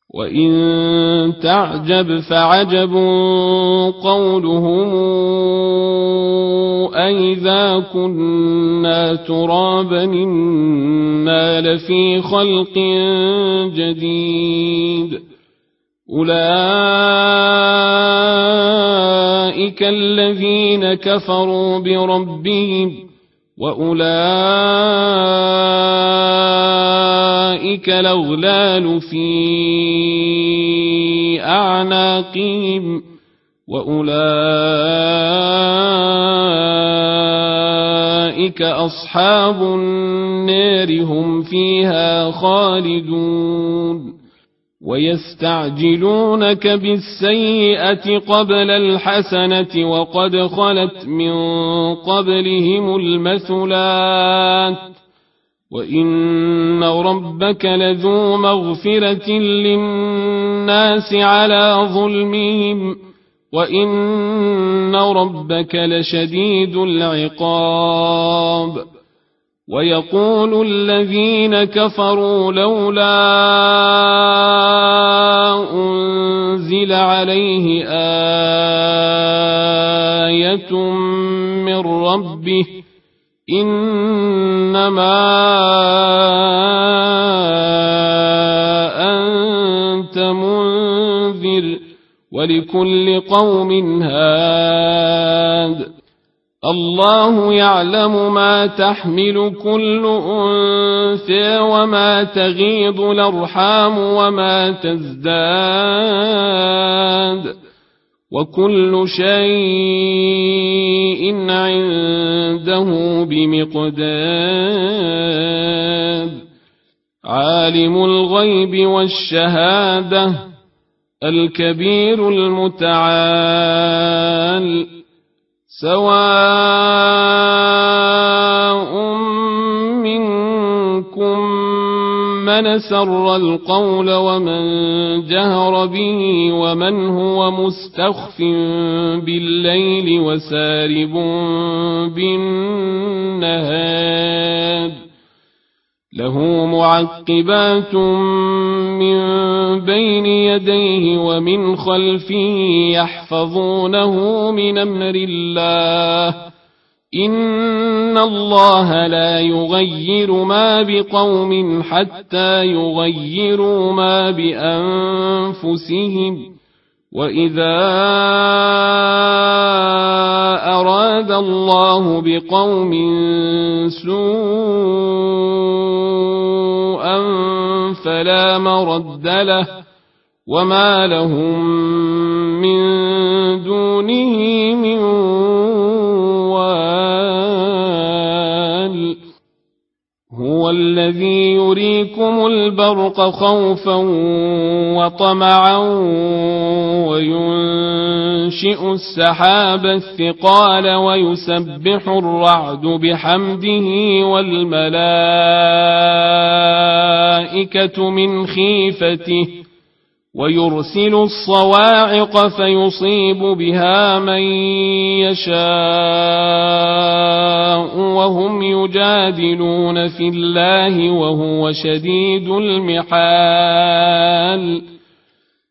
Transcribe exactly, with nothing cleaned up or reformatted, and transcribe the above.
وإن تعجب فعجب قولهم أئذا كنا ترابا إنا لفي خلق جديد أولئك الذين كفروا بربهم وأولئك الأغلال في أعناقهم وأولئك أصحاب النار هم فيها خالدون ويستعجلونك بالسيئة قبل الحسنة وقد خلت من قبلهم المثلات وإن ربك لذو مغفرة للناس على ظلمهم وإن ربك لشديد العقاب ويقول الذين كفروا لولا أنزل عليه آية من ربه إنما أنت منذر ولكل قوم هاد الله يعلم ما تحمل كل أنثى وما تغيض الأرحام وما تزداد وكل شيء عنده بمقدار عالم الغيب والشهادة الكبير المتعال سواء منكم من سر القول ومن جهر به ومن هو مستخف بالليل وسارب بالنهار له معقبات من بين يديه ومن خلفه يحفظونه من أمر الله إن الله لا يغير ما بقوم حتى يغيروا ما بأنفسهم وإذا أراد الله بقوم سوءا فلا مرد له وما لهم من دونه من وال هو الذي يريكم البرق خوفا وطمعا وينشئ السحاب الثقال ويسبح الرعد بحمده والملائكة من خيفته ويرسل الصواعق فيصيب بها من يشاء وهم يجادلون في الله وهو شديد المحال